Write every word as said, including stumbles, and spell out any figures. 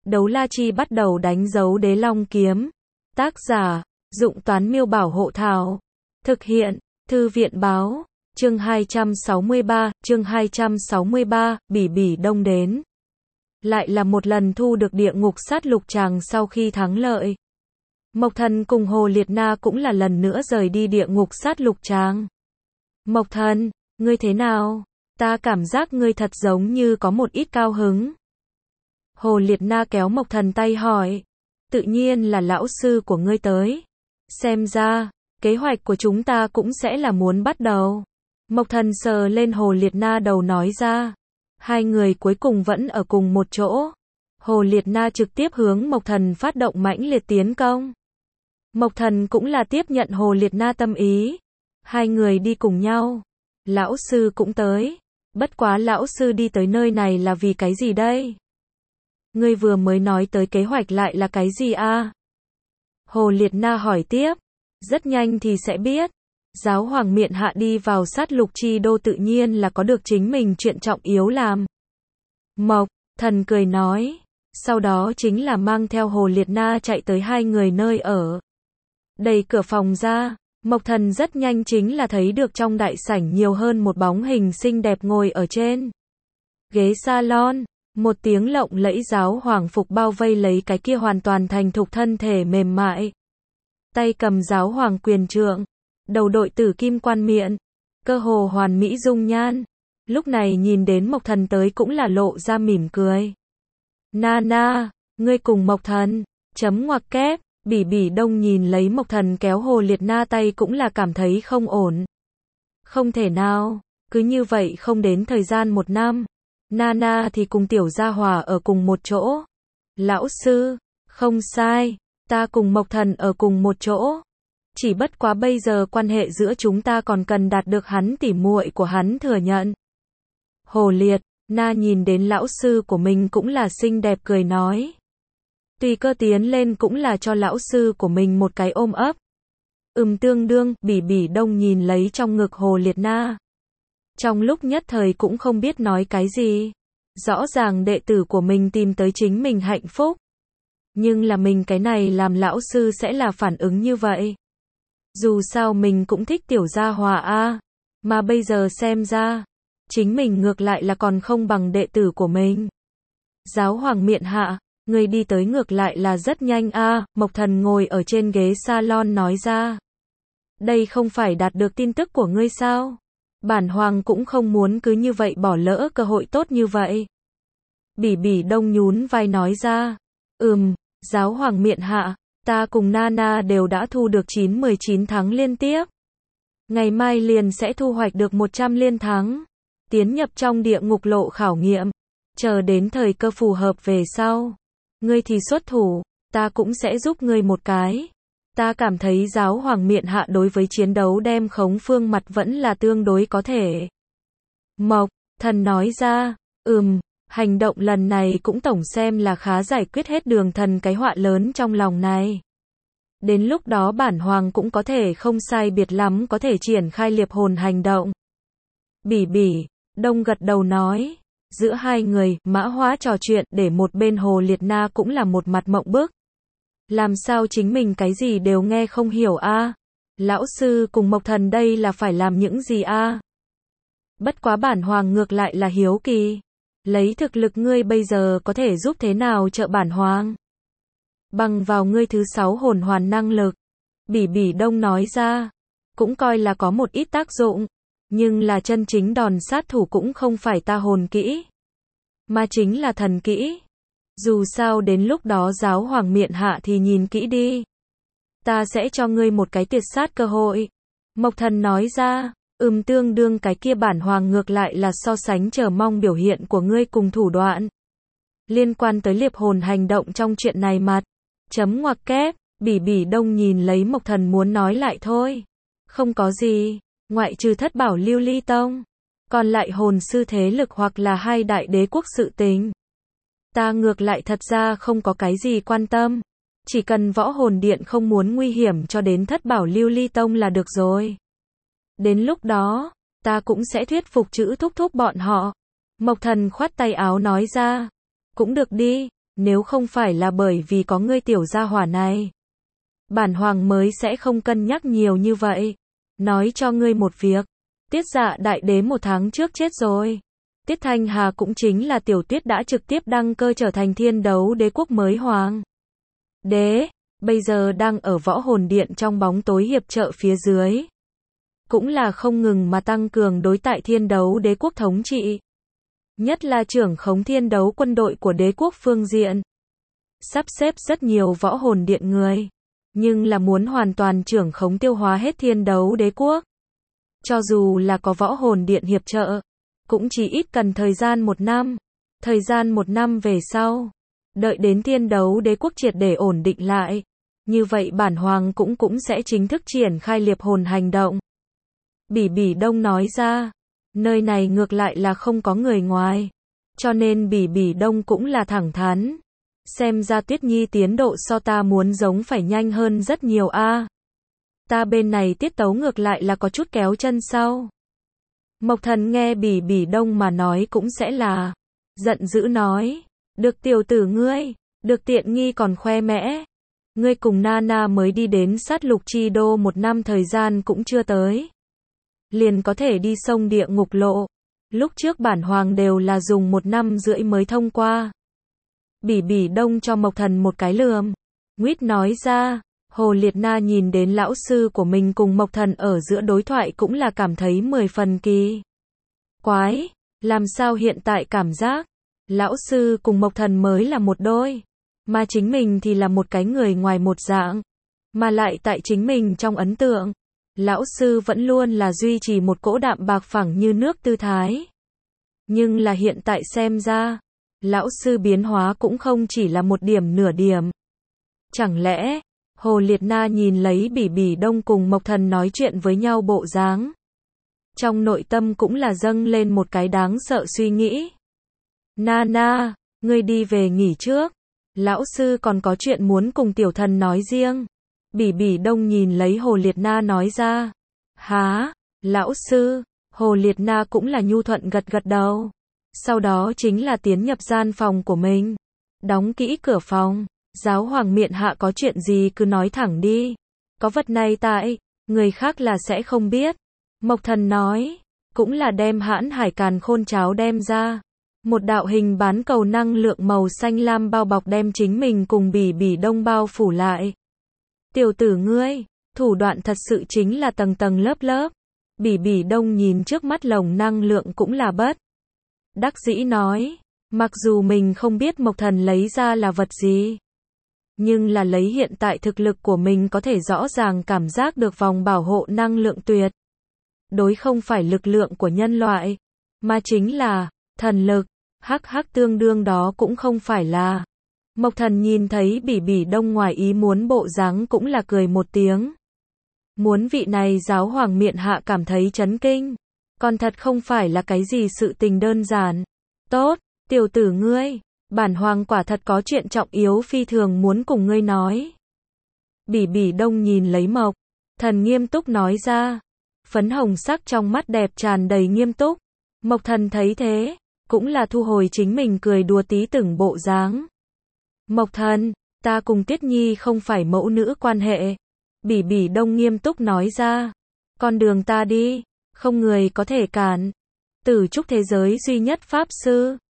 Đấu la chi bắt đầu đánh dấu đế long kiếm. Tác giả, Dụng Toán Miêu Bảo Hộ Thảo. Thực hiện, Thư viện Báo. Chương hai trăm sáu mươi ba, chương hai trăm sáu mươi ba, Bỉ Bỉ Đông đến. Lại là một lần thu được địa ngục sát lục tràng sau khi thắng lợi. Mộc Thần cùng Hồ Liệt Na cũng là lần nữa rời đi địa ngục sát lục tràng. Mộc Thần, ngươi thế nào? Ta cảm giác ngươi thật giống như có một ít cao hứng. Hồ Liệt Na kéo Mộc Thần tay hỏi. Tự nhiên là lão sư của ngươi tới. Xem ra, kế hoạch của chúng ta cũng sẽ là muốn bắt đầu. Mộc Thần sờ lên Hồ Liệt Na đầu nói ra. Hai người cuối cùng vẫn ở cùng một chỗ. Hồ Liệt Na trực tiếp hướng Mộc Thần phát động mãnh liệt tiến công. Mộc Thần cũng là tiếp nhận Hồ Liệt Na tâm ý. Hai người đi cùng nhau. Lão sư cũng tới. Bất quá lão sư đi tới nơi này là vì cái gì đây? Ngươi vừa mới nói tới kế hoạch lại là cái gì a? Hồ Liệt Na hỏi tiếp. Rất nhanh thì sẽ biết. Giáo hoàng miện hạ đi vào sát lục chi đô tự nhiên là có được chính mình chuyện trọng yếu làm. Mộc Thần cười nói. Sau đó chính là mang theo Hồ Liệt Na chạy tới hai người nơi ở. Đẩy cửa phòng ra, Mộc Thần rất nhanh chính là thấy được trong đại sảnh nhiều hơn một bóng hình xinh đẹp ngồi ở trên ghế salon. Một tiếng lộng lẫy giáo hoàng phục bao vây lấy cái kia hoàn toàn thành thục thân thể mềm mại. Tay cầm giáo hoàng quyền trượng, đầu đội tử kim quan miện, cơ hồ hoàn mỹ dung nhan. Lúc này nhìn đến Mộc Thần tới cũng là lộ ra mỉm cười. Na na, ngươi cùng Mộc Thần, chấm ngoặc kép. Bỉ Bỉ Đông nhìn lấy Mộc Thần kéo Hồ Liệt Na tay cũng là cảm thấy không ổn. Không thể nào, cứ như vậy không đến thời gian một năm. Nana thì cùng tiểu gia hòa ở cùng một chỗ. Lão sư, không sai, ta cùng Mộc Thần ở cùng một chỗ. Chỉ bất quá bây giờ quan hệ giữa chúng ta còn cần đạt được hắn tỉ muội của hắn thừa nhận. Hồ Liệt Na nhìn đến lão sư của mình cũng là xinh đẹp cười nói. Tùy cơ tiến lên cũng là cho lão sư của mình một cái ôm ấp. Ừm tương đương, Bỉ Bỉ Đông nhìn lấy trong ngực Hồ Liệt Na. Trong lúc nhất thời cũng không biết nói cái gì. Rõ ràng đệ tử của mình tìm tới chính mình hạnh phúc. Nhưng là mình cái này làm lão sư sẽ là phản ứng như vậy. Dù sao mình cũng thích tiểu gia hòa a, mà bây giờ xem ra, chính mình ngược lại là còn không bằng đệ tử của mình. Giáo hoàng miện hạ, người đi tới ngược lại là rất nhanh a, Mộc Thần ngồi ở trên ghế salon nói ra. Đây không phải đạt được tin tức của ngươi sao? Bản hoàng cũng không muốn cứ như vậy bỏ lỡ cơ hội tốt như vậy. Bỉ Bỉ Đông nhún vai nói ra. Ừm, giáo hoàng miện hạ, ta cùng Nana đều đã thu được chín mười chín thắng liên tiếp. Ngày mai liền sẽ thu hoạch được một trăm liên thắng. Tiến nhập trong địa ngục lộ khảo nghiệm. Chờ đến thời cơ phù hợp về sau. Ngươi thì xuất thủ, ta cũng sẽ giúp ngươi một cái. Ta cảm thấy giáo hoàng miện hạ đối với chiến đấu đem khống phương mặt vẫn là tương đối có thể. Mộc Thần nói ra. Ừm, hành động lần này cũng tổng xem là khá giải quyết hết Đường Thần cái họa lớn trong lòng này. Đến lúc đó bản hoàng cũng có thể không sai biệt lắm có thể triển khai liệp hồn hành động. Bỉ Bỉ Đông gật đầu nói. Giữa hai người, mã hóa trò chuyện để một bên Hồ Liệt Na cũng là một mặt mộng bức. Làm sao chính mình cái gì đều nghe không hiểu a? Lão sư cùng Mộc Thần đây là phải làm những gì a? Bất quá bản hoàng ngược lại là hiếu kỳ. Lấy thực lực ngươi bây giờ có thể giúp thế nào trợ bản hoàng? Bằng vào ngươi thứ sáu hồn hoàn năng lực. Bỉ Bỉ Đông nói ra. Cũng coi là có một ít tác dụng. Nhưng là chân chính đòn sát thủ cũng không phải ta hồn kỹ. Mà chính là thần kỹ. Dù sao đến lúc đó giáo hoàng miện hạ thì nhìn kỹ đi. Ta sẽ cho ngươi một cái tuyệt sát cơ hội. Mộc Thần nói ra. Ừm tương đương cái kia bản hoàng ngược lại là so sánh chờ mong biểu hiện của ngươi cùng thủ đoạn. Liên quan tới liệp hồn hành động trong chuyện này mặt. Chấm ngoặc kép. Bỉ Bỉ Đông nhìn lấy Mộc Thần muốn nói lại thôi. Không có gì. Ngoại trừ Thất Bảo Lưu Ly Tông. Còn lại hồn sư thế lực hoặc là hai đại đế quốc sự tình. Ta ngược lại thật ra không có cái gì quan tâm. Chỉ cần võ hồn điện không muốn nguy hiểm cho đến Thất Bảo Lưu Ly Tông là được rồi. Đến lúc đó, ta cũng sẽ thuyết phục chữ thúc thúc bọn họ. Mộc Thần khoát tay áo nói ra. Cũng được đi, Nếu không phải là bởi vì có ngươi tiểu gia hỏa này, bản hoàng mới sẽ không cân nhắc nhiều như vậy. Nói cho ngươi một việc, Tiết Dạ đại đế một tháng trước chết rồi. Tiết Thanh Hà cũng chính là tiểu Tiết đã trực tiếp đăng cơ trở thành Thiên Đấu Đế quốc mới hoàng đế, bây giờ đang ở Võ Hồn Điện trong bóng tối hiệp trợ phía dưới. Cũng là không ngừng mà tăng cường đối tại Thiên Đấu Đế quốc thống trị. Nhất là trưởng khống thiên đấu quân đội của đế quốc phương diện. Sắp xếp rất nhiều Võ Hồn Điện người. Nhưng là muốn hoàn toàn trưởng khống tiêu hóa hết Thiên Đấu Đế quốc. Cho dù là có Võ Hồn Điện hiệp trợ, cũng chỉ ít cần thời gian một năm. Thời gian một năm về sau, đợi đến Thiên Đấu Đế quốc triệt để ổn định lại. Như vậy bản hoàng cũng cũng sẽ chính thức triển khai liệp hồn hành động. Bỉ Bỉ Đông nói ra, nơi này ngược lại là không có người ngoài. Cho nên Bỉ Bỉ Đông cũng là thẳng thắn. Xem ra Tuyết Nhi tiến độ so ta muốn giống phải nhanh hơn rất nhiều a. Ta bên này tiết tấu ngược lại là có chút kéo chân sau. Mộc Thần nghe Bỉ Bỉ Đông mà nói cũng sẽ là giận dữ nói, được tiểu tử ngươi, được tiện nghi còn khoe mẽ. Ngươi cùng Nana mới đi đến sát lục chi đô một năm thời gian cũng chưa tới. Liền có thể đi sông địa ngục lộ. Lúc trước bản hoàng đều là dùng một năm rưỡi mới thông qua. Bỉ Bỉ Đông cho Mộc Thần một cái lườm. Nguyết nói ra, Hồ Liệt Na nhìn đến lão sư của mình cùng Mộc Thần ở giữa đối thoại cũng là cảm thấy mười phần kỳ quái. Làm sao hiện tại cảm giác, lão sư cùng Mộc Thần mới là một đôi. Mà chính mình thì là một cái người ngoài một dạng. Mà lại tại chính mình trong ấn tượng, lão sư vẫn luôn là duy trì một cỗ đạm bạc phẳng như nước tư thái. Nhưng là hiện tại xem ra, lão sư biến hóa cũng không chỉ là một điểm nửa điểm. Chẳng lẽ, Hồ Liệt Na nhìn lấy Bỉ Bỉ Đông cùng Mộc Thần nói chuyện với nhau bộ dáng. Trong nội tâm cũng là dâng lên một cái đáng sợ suy nghĩ. Nana, ngươi đi về nghỉ trước. Lão sư còn có chuyện muốn cùng tiểu thần nói riêng. Bỉ Bỉ Đông nhìn lấy Hồ Liệt Na nói ra. Hả, lão sư, Hồ Liệt Na cũng là nhu thuận gật gật đầu. Sau đó chính là tiến nhập gian phòng của mình. Đóng kỹ cửa phòng. Giáo hoàng miện hạ có chuyện gì cứ nói thẳng đi. Có vật này tại, người khác là sẽ không biết. Mộc Thần nói, cũng là đem hãn hải càn khôn cháo đem ra. Một đạo hình bán cầu năng lượng màu xanh lam bao bọc đem chính mình cùng Bỉ Bỉ Đông bao phủ lại. Tiểu tử ngươi, thủ đoạn thật sự chính là tầng tầng lớp lớp. Bỉ Bỉ Đông nhìn trước mắt lồng năng lượng cũng là bất đắc dĩ nói, mặc dù mình không biết Mộc Thần lấy ra là vật gì, nhưng là lấy hiện tại thực lực của mình có thể rõ ràng cảm giác được vòng bảo hộ năng lượng tuyệt đối không phải lực lượng của nhân loại, mà chính là thần lực. Hắc hắc tương đương đó cũng không phải là. Mộc Thần nhìn thấy Bỉ Bỉ Đông ngoài ý muốn bộ dáng cũng là cười một tiếng. Muốn vị này giáo hoàng miện hạ cảm thấy chấn kinh. Còn thật không phải là cái gì sự tình đơn giản. Tốt, tiểu tử ngươi, bản hoàng quả thật có chuyện trọng yếu phi thường muốn cùng ngươi nói. Bỉ Bỉ Đông nhìn lấy Mộc Thần nghiêm túc nói ra. Phấn hồng sắc trong mắt đẹp tràn đầy nghiêm túc. Mộc Thần thấy thế, cũng là thu hồi chính mình cười đùa tí từng bộ dáng. Mộc Thần, ta cùng Tiết Nhi không phải mẫu nữ quan hệ. Bỉ Bỉ Đông nghiêm túc nói ra. Con đường ta đi, không người có thể cản. Tử trúc thế giới duy nhất pháp sư,